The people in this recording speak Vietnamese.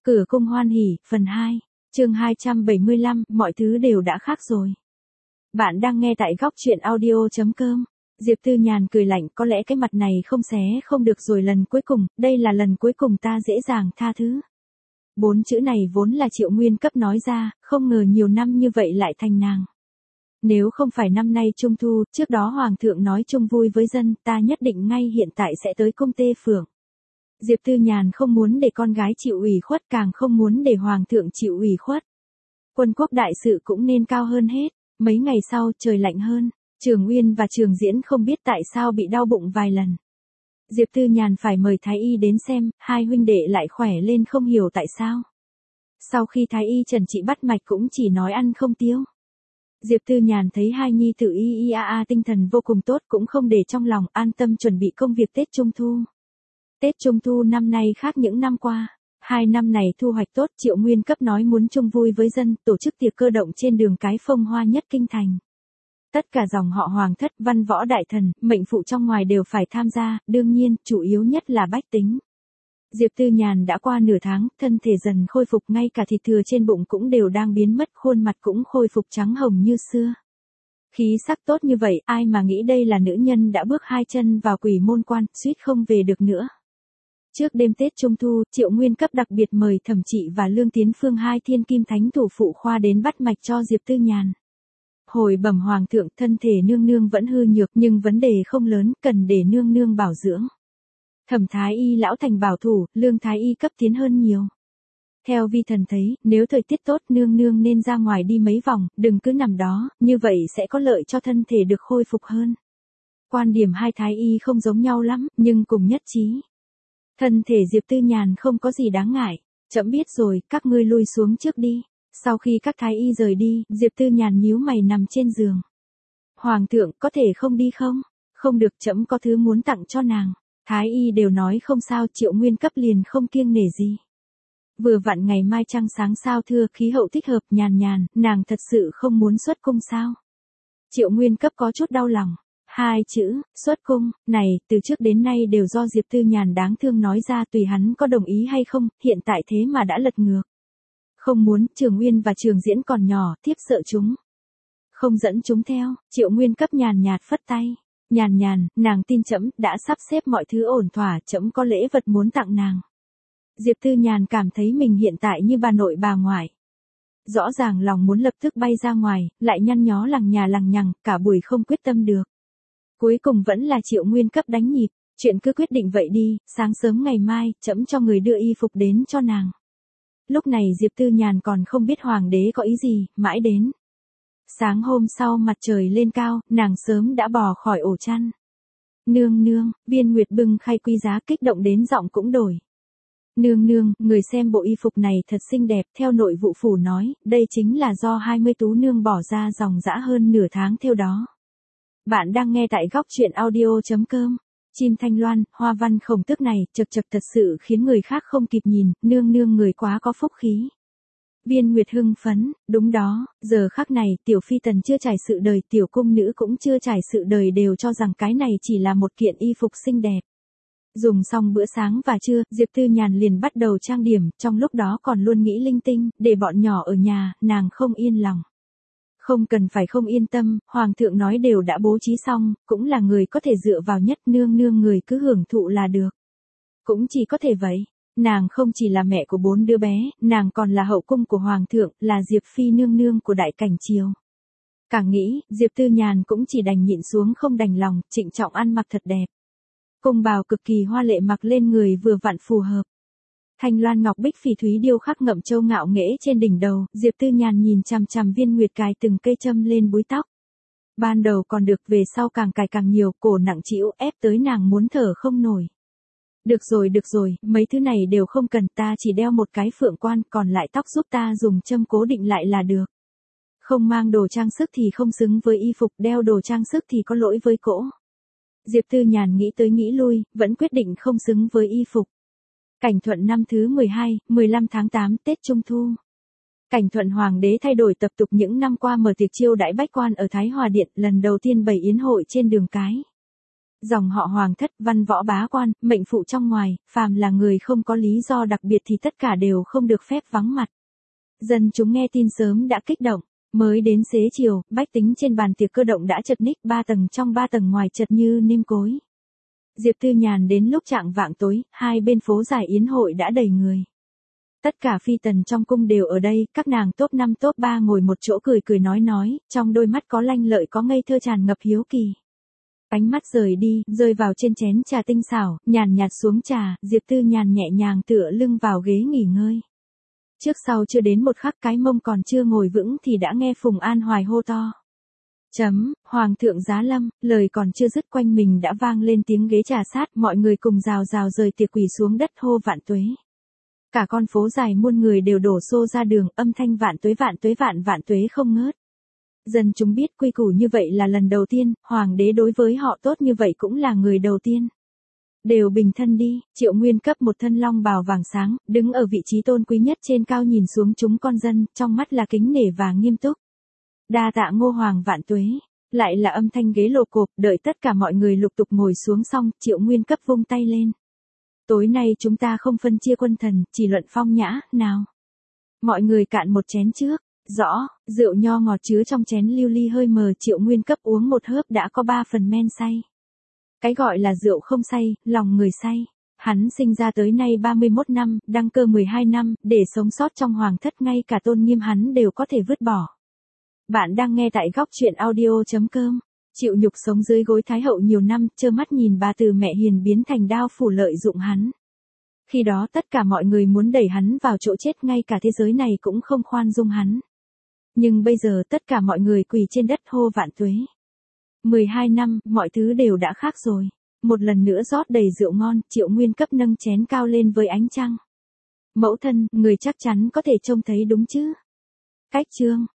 Cửa cung hoan hỉ, phần 2, chương 275, mọi thứ đều đã khác rồi. Bạn đang nghe tại góc truyện audio.com. Diệp Tư Nhàn cười lạnh, có lẽ cái mặt này không xé không được rồi, lần cuối cùng, đây là lần cuối cùng ta dễ dàng tha thứ. 4 chữ này vốn là Triệu Nguyên cấp nói ra, không ngờ nhiều năm như vậy lại thành nàng. Nếu không phải năm nay Trung Thu, trước đó Hoàng thượng nói chung vui với dân, ta nhất định ngay hiện tại sẽ tới cung Tê Phượng. Diệp Tư Nhàn không muốn để con gái chịu ủy khuất, càng không muốn để Hoàng thượng chịu ủy khuất. Quân quốc đại sự cũng nên cao hơn hết. Mấy ngày sau, trời lạnh hơn, Trường Uyên và Trường Diễn không biết tại sao bị đau bụng vài lần. Diệp Tư Nhàn phải mời Thái Y đến xem, hai huynh đệ lại khỏe lên không hiểu tại sao. Sau khi Thái Y trần trị bắt mạch cũng chỉ nói ăn không tiêu. Diệp Tư Nhàn thấy hai nhi tử tinh thần vô cùng tốt, cũng không để trong lòng, an tâm chuẩn bị công việc Tết Trung Thu. Tết Trung Thu năm nay khác những năm qua. 2 năm này thu hoạch tốt, Triệu Nguyên cấp nói muốn chung vui với dân, tổ chức tiệc cơ động trên đường cái phong hoa nhất kinh thành. Tất cả dòng họ hoàng thất, văn võ đại thần, mệnh phụ trong ngoài đều phải tham gia, đương nhiên, chủ yếu nhất là bách tính. Diệp Tư Nhàn đã qua nửa tháng, thân thể dần khôi phục, ngay cả thịt thừa trên bụng cũng đều đang biến mất, khuôn mặt cũng khôi phục trắng hồng như xưa. Khí sắc tốt như vậy, ai mà nghĩ đây là nữ nhân đã bước 2 chân vào quỷ môn quan, suýt không về được nữa. Trước đêm Tết Trung Thu, Triệu Nguyên cấp đặc biệt mời Thẩm Trị và Lương Tiến Phương, hai thiên kim thánh thủ phụ khoa đến bắt mạch cho Diệp Tư Nhàn. Hồi bẩm Hoàng thượng, thân thể nương nương vẫn hư nhược, nhưng vấn đề không lớn, cần để nương nương bảo dưỡng. Thẩm Thái Y lão thành bảo thủ, Lương Thái Y cấp tiến hơn nhiều. Theo vi thần thấy, nếu thời tiết tốt, nương nương nên ra ngoài đi mấy vòng, đừng cứ nằm đó, như vậy sẽ có lợi cho thân thể được khôi phục hơn. Quan điểm hai Thái Y không giống nhau lắm, nhưng cùng nhất trí. Thân thể Diệp Tư Nhàn không có gì đáng ngại, trẫm biết rồi, các ngươi lui xuống trước đi. Sau khi các Thái Y rời đi, Diệp Tư Nhàn nhíu mày nằm trên giường. Hoàng thượng, có thể không đi không? Không được, trẫm có thứ muốn tặng cho nàng. Thái Y đều nói không sao, Triệu Nguyên cấp liền không kiêng nể gì. Vừa vặn ngày mai trăng sáng sao thưa, khí hậu thích hợp, Nhàn Nhàn, nàng thật sự không muốn xuất cung sao? Triệu Nguyên cấp có chút đau lòng. 2 chữ, xuất cung, này, từ trước đến nay đều do Diệp Tư Nhàn đáng thương nói ra, tùy hắn có đồng ý hay không, hiện tại thế mà đã lật ngược. Không muốn, Trường Uyên và Trường Diễn còn nhỏ, tiếp sợ chúng. Không dẫn chúng theo, Triệu Nguyên cấp nhàn nhạt phất tay. Nhàn Nhàn, nàng tin trẫm, đã sắp xếp mọi thứ ổn thỏa, trẫm có lễ vật muốn tặng nàng. Diệp Tư Nhàn cảm thấy mình hiện tại như bà nội bà ngoại. Rõ ràng lòng muốn lập tức bay ra ngoài, lại nhăn nhó lằng nhà lằng nhằng, cả buổi không quyết tâm được. Cuối cùng vẫn là Triệu Nguyên cấp đánh nhịp, chuyện cứ quyết định vậy đi, sáng sớm ngày mai, trẫm cho người đưa y phục đến cho nàng. Lúc này Diệp Tư Nhàn còn không biết Hoàng đế có ý gì, mãi đến. Sáng hôm sau mặt trời lên cao, nàng sớm đã bò khỏi ổ chăn. Nương nương, Viên Nguyệt bưng khay quý giá kích động đến giọng cũng đổi. Nương nương, người xem bộ y phục này thật xinh đẹp, theo nội vụ phủ nói, đây chính là do 20 tú nương bỏ ra dòng dã hơn nửa tháng theo đó. Bạn đang nghe tại góc truyện audio.com. Chim thanh loan, hoa văn khổng tước này, chật chật thật sự khiến người khác không kịp nhìn, nương nương người quá có phúc khí. Viên Nguyệt hưng phấn, đúng đó, giờ khắc này, tiểu phi tần chưa trải sự đời, tiểu cung nữ cũng chưa trải sự đời đều cho rằng cái này chỉ là một kiện y phục xinh đẹp. Dùng xong bữa sáng và trưa, Diệp Tư Nhàn liền bắt đầu trang điểm, trong lúc đó còn luôn nghĩ linh tinh, để bọn nhỏ ở nhà, nàng không yên lòng. Không cần phải không yên tâm, Hoàng thượng nói đều đã bố trí xong, cũng là người có thể dựa vào nhất, nương nương người cứ hưởng thụ là được. Cũng chỉ có thể vậy, nàng không chỉ là mẹ của 4 đứa bé, nàng còn là hậu cung của Hoàng thượng, là Diệp Phi nương nương của đại cảnh triều. Càng nghĩ, Diệp Tư Nhàn cũng chỉ đành nhịn xuống không đành lòng, trịnh trọng ăn mặc thật đẹp. Cung bào cực kỳ hoa lệ mặc lên người vừa vặn phù hợp. Thanh loan ngọc bích phỉ thúy điêu khắc ngậm châu ngạo nghễ trên đỉnh đầu, Diệp Tư Nhàn nhìn chằm chằm Viên Nguyệt cài từng cây châm lên búi tóc. Ban đầu còn được, về sau càng cài càng nhiều, cổ nặng trĩu ép tới nàng muốn thở không nổi. Được rồi, mấy thứ này đều không cần, ta chỉ đeo một cái phượng quan, còn lại tóc giúp ta dùng châm cố định lại là được. Không mang đồ trang sức thì không xứng với y phục, đeo đồ trang sức thì có lỗi với cỗ. Diệp Tư Nhàn nghĩ tới nghĩ lui, vẫn quyết định không xứng với y phục. Cảnh Thuận năm thứ 12, 15 tháng 8 Tết Trung Thu. Cảnh Thuận Hoàng đế thay đổi tập tục những năm qua, mở tiệc chiêu đãi bách quan ở Thái Hòa Điện, lần đầu tiên bày yến hội trên đường cái. Dòng họ Hoàng thất, văn võ bá quan, mệnh phụ trong ngoài, phàm là người không có lý do đặc biệt thì tất cả đều không được phép vắng mặt. Dân chúng nghe tin sớm đã kích động. Mới đến xế chiều, bách tính trên bàn tiệc cơ động đã chật ních 3 tầng trong 3 tầng ngoài chật như nêm cối. Diệp Tư Nhàn đến lúc chạng vạng tối, hai bên phố dài yến hội đã đầy người. Tất cả phi tần trong cung đều ở đây, các nàng top 5 top 3 ngồi một chỗ cười cười nói, trong đôi mắt có lanh lợi có ngây thơ tràn ngập hiếu kỳ. Ánh mắt rời đi, rơi vào trên chén trà tinh xảo, nhàn nhạt xuống trà, Diệp Tư Nhàn nhẹ nhàng tựa lưng vào ghế nghỉ ngơi. Trước sau chưa đến một khắc cái mông còn chưa ngồi vững thì đã nghe Phùng An Hoài hô to. Hoàng thượng giá lâm, lời còn chưa dứt quanh mình đã vang lên tiếng ghế trà sát, mọi người cùng rào rào rời tiệc quỳ xuống đất hô vạn tuế. Cả con phố dài muôn người đều đổ xô ra đường, âm thanh vạn tuế vạn tuế không ngớt. Dân chúng biết quy củ như vậy là lần đầu tiên, hoàng đế đối với họ tốt như vậy cũng là người đầu tiên. Đều bình thân đi, Triệu Nguyên cấp một thân long bào vàng sáng, đứng ở vị trí tôn quý nhất trên cao nhìn xuống chúng con dân, trong mắt là kính nể và nghiêm túc. Đa tạ Ngô Hoàng vạn tuế, lại là âm thanh ghế lồ cộp, đợi tất cả mọi người lục tục ngồi xuống xong, Triệu Nguyên cấp vung tay lên. Tối nay chúng ta không phân chia quân thần, chỉ luận phong nhã, nào. Mọi người cạn một chén trước, rõ, rượu nho ngọt chứa trong chén lưu ly hơi mờ, Triệu Nguyên cấp uống một hớp đã có 3 phần men say. Cái gọi là rượu không say, lòng người say. Hắn sinh ra tới nay 31 năm, đăng cơ 12 năm, để sống sót trong hoàng thất ngay cả tôn nghiêm hắn đều có thể vứt bỏ. Bạn đang nghe tại góc truyện audio.com. Chịu nhục sống dưới gối thái hậu nhiều năm, trơ mắt nhìn bà từ mẹ hiền biến thành đao phủ lợi dụng hắn. Khi đó tất cả mọi người muốn đẩy hắn vào chỗ chết, ngay cả thế giới này cũng không khoan dung hắn. Nhưng bây giờ tất cả mọi người quỳ trên đất hô vạn tuế. 12 năm, mọi thứ đều đã khác rồi. Một lần nữa rót đầy rượu ngon, Triệu Nguyên cấp nâng chén cao lên với ánh trăng. Mẫu thân, người chắc chắn có thể trông thấy đúng chứ? Cách chương.